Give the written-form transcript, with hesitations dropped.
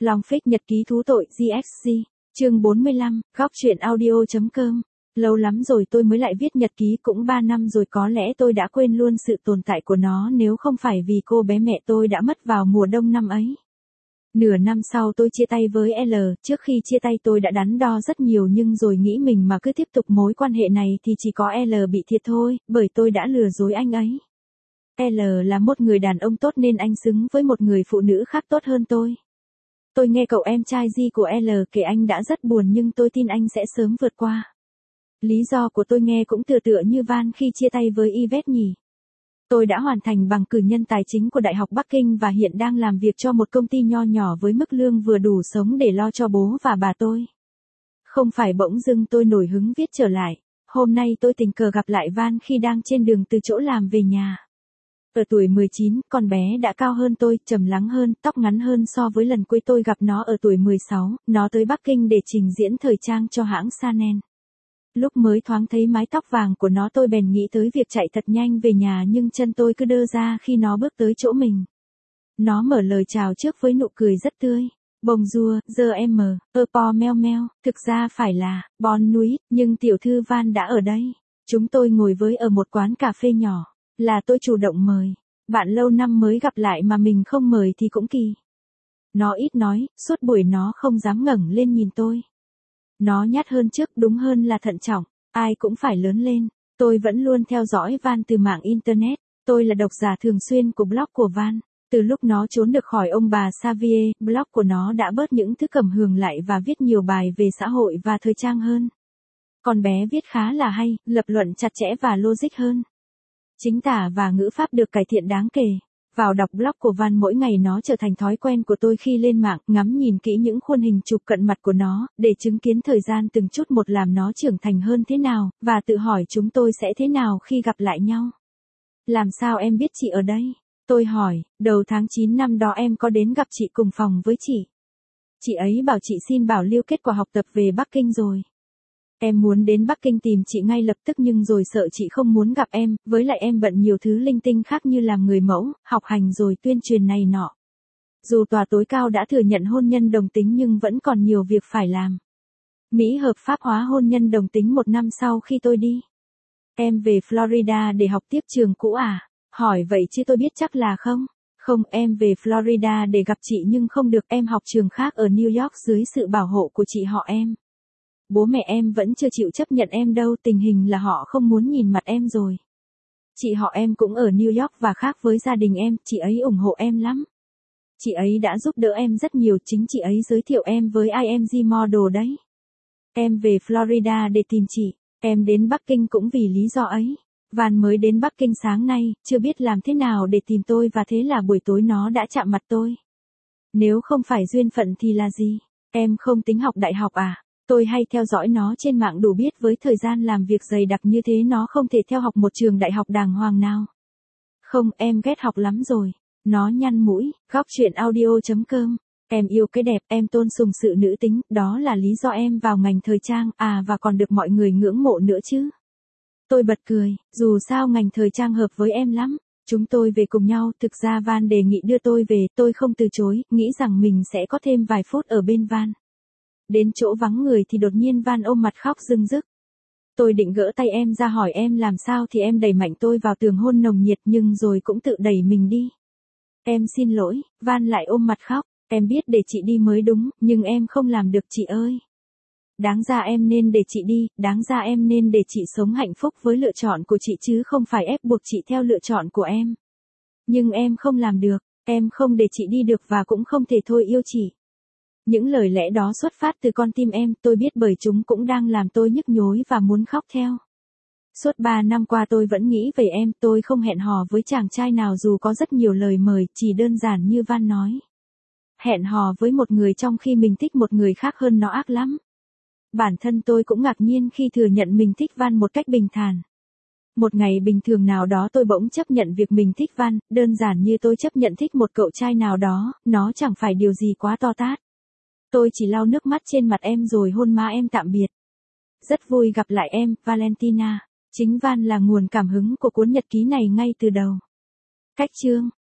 Long Phích nhật ký thú tội GXG, chương 45, góc truyện audio.com. Lâu lắm rồi tôi mới lại viết nhật ký, cũng 3 năm rồi, có lẽ tôi đã quên luôn sự tồn tại của nó nếu không phải vì cô bé mẹ tôi đã mất vào mùa đông năm ấy. Nửa năm sau tôi chia tay với L, trước khi chia tay tôi đã đắn đo rất nhiều nhưng rồi nghĩ mình mà cứ tiếp tục mối quan hệ này thì chỉ có L bị thiệt thôi, bởi tôi đã lừa dối anh ấy. L là một người đàn ông tốt nên anh xứng với một người phụ nữ khác tốt hơn tôi. Tôi nghe cậu em trai G của L kể anh đã rất buồn nhưng tôi tin anh sẽ sớm vượt qua. Lý do của tôi nghe cũng tựa như Van khi chia tay với Yvette nhỉ. Tôi đã hoàn thành bằng cử nhân tài chính của Đại học Bắc Kinh và hiện đang làm việc cho một công ty nho nhỏ với mức lương vừa đủ sống để lo cho bố và bà tôi. Không phải bỗng dưng tôi nổi hứng viết trở lại. Hôm nay tôi tình cờ gặp lại Van khi đang trên đường từ chỗ làm về nhà. Ở tuổi 19, con bé đã cao hơn tôi, trầm lắng hơn, tóc ngắn hơn so với lần cuối tôi gặp nó ở tuổi 16, nó tới Bắc Kinh để trình diễn thời trang cho hãng Chanel. Lúc mới thoáng thấy mái tóc vàng của nó tôi bèn nghĩ tới việc chạy thật nhanh về nhà nhưng chân tôi cứ đơ ra khi nó bước tới chỗ mình. Nó mở lời chào trước với nụ cười rất tươi. Bonjour, em, po meo meo, thực ra phải là, bon nuit, nhưng tiểu thư Van đã ở đây. Chúng tôi ngồi với ở một quán cà phê nhỏ. Là tôi chủ động mời. Bạn lâu năm mới gặp lại mà mình không mời thì cũng kỳ. Nó ít nói, suốt buổi nó không dám ngẩng lên nhìn tôi. Nó nhát hơn trước, đúng hơn là thận trọng. Ai cũng phải lớn lên. Tôi vẫn luôn theo dõi Van từ mạng Internet. Tôi là độc giả thường xuyên của blog của Van. Từ lúc nó trốn được khỏi ông bà Xavier, blog của nó đã bớt những thứ cẩm hường lại và viết nhiều bài về xã hội và thời trang hơn. Con bé viết khá là hay, lập luận chặt chẽ và logic hơn. Chính tả và ngữ pháp được cải thiện đáng kể. Vào đọc blog của Van mỗi ngày nó trở thành thói quen của tôi khi lên mạng, ngắm nhìn kỹ những khuôn hình chụp cận mặt của nó, để chứng kiến thời gian từng chút một làm nó trưởng thành hơn thế nào, và tự hỏi chúng tôi sẽ thế nào khi gặp lại nhau. Làm sao em biết chị ở đây? Tôi hỏi, đầu tháng 9 năm đó em có đến gặp chị cùng phòng với chị. Chị ấy bảo chị xin bảo lưu kết quả học tập về Bắc Kinh rồi. Em muốn đến Bắc Kinh tìm chị ngay lập tức nhưng rồi sợ chị không muốn gặp em, với lại em bận nhiều thứ linh tinh khác như làm người mẫu, học hành rồi tuyên truyền này nọ. Dù tòa tối cao đã thừa nhận hôn nhân đồng tính nhưng vẫn còn nhiều việc phải làm. Mỹ hợp pháp hóa hôn nhân đồng tính 1 năm sau khi tôi đi. Em về Florida để học tiếp trường cũ à? Hỏi vậy chứ tôi biết chắc là không. Không, em về Florida để gặp chị nhưng không được, em học trường khác ở New York dưới sự bảo hộ của chị họ em. Bố mẹ em vẫn chưa chịu chấp nhận em đâu, tình hình là họ không muốn nhìn mặt em rồi. Chị họ em cũng ở New York và khác với gia đình em, chị ấy ủng hộ em lắm. Chị ấy đã giúp đỡ em rất nhiều, chính chị ấy giới thiệu em với IMG Model đấy. Em về Florida để tìm chị, em đến Bắc Kinh cũng vì lý do ấy. Van mới đến Bắc Kinh sáng nay, chưa biết làm thế nào để tìm tôi và thế là buổi tối nó đã chạm mặt tôi. Nếu không phải duyên phận thì là gì? Em không tính học đại học à? Tôi hay theo dõi nó trên mạng đủ biết với thời gian làm việc dày đặc như thế nó không thể theo học một trường đại học đàng hoàng nào. Không, em ghét học lắm rồi. Nó nhăn mũi, góc truyện audio.com. Em yêu cái đẹp, em tôn sùng sự nữ tính, đó là lý do em vào ngành thời trang, và còn được mọi người ngưỡng mộ nữa chứ. Tôi bật cười, dù sao ngành thời trang hợp với em lắm. Chúng tôi về cùng nhau, thực ra Van đề nghị đưa tôi về, tôi không từ chối, nghĩ rằng mình sẽ có thêm vài phút ở bên Van. Đến chỗ vắng người thì đột nhiên Van ôm mặt khóc rưng rức. Tôi định gỡ tay em ra hỏi em làm sao thì em đẩy mạnh tôi vào tường hôn nồng nhiệt nhưng rồi cũng tự đẩy mình đi. Em xin lỗi, Van lại ôm mặt khóc, em biết để chị đi mới đúng, nhưng em không làm được chị ơi. Đáng ra em nên để chị đi, đáng ra em nên để chị sống hạnh phúc với lựa chọn của chị chứ không phải ép buộc chị theo lựa chọn của em. Nhưng em không làm được, em không để chị đi được và cũng không thể thôi yêu chị. Những lời lẽ đó xuất phát từ con tim em, tôi biết bởi chúng cũng đang làm tôi nhức nhối và muốn khóc theo. Suốt 3 năm qua tôi vẫn nghĩ về em, tôi không hẹn hò với chàng trai nào dù có rất nhiều lời mời, chỉ đơn giản như Van nói. Hẹn hò với một người trong khi mình thích một người khác hơn nó ác lắm. Bản thân tôi cũng ngạc nhiên khi thừa nhận mình thích Van một cách bình thản. Một ngày bình thường nào đó tôi bỗng chấp nhận việc mình thích Van, đơn giản như tôi chấp nhận thích một cậu trai nào đó, nó chẳng phải điều gì quá to tát. Tôi chỉ lau nước mắt trên mặt em rồi hôn má em tạm biệt. Rất vui gặp lại em, Valentina. Chính Van là nguồn cảm hứng của cuốn nhật ký này ngay từ đầu. Cách chương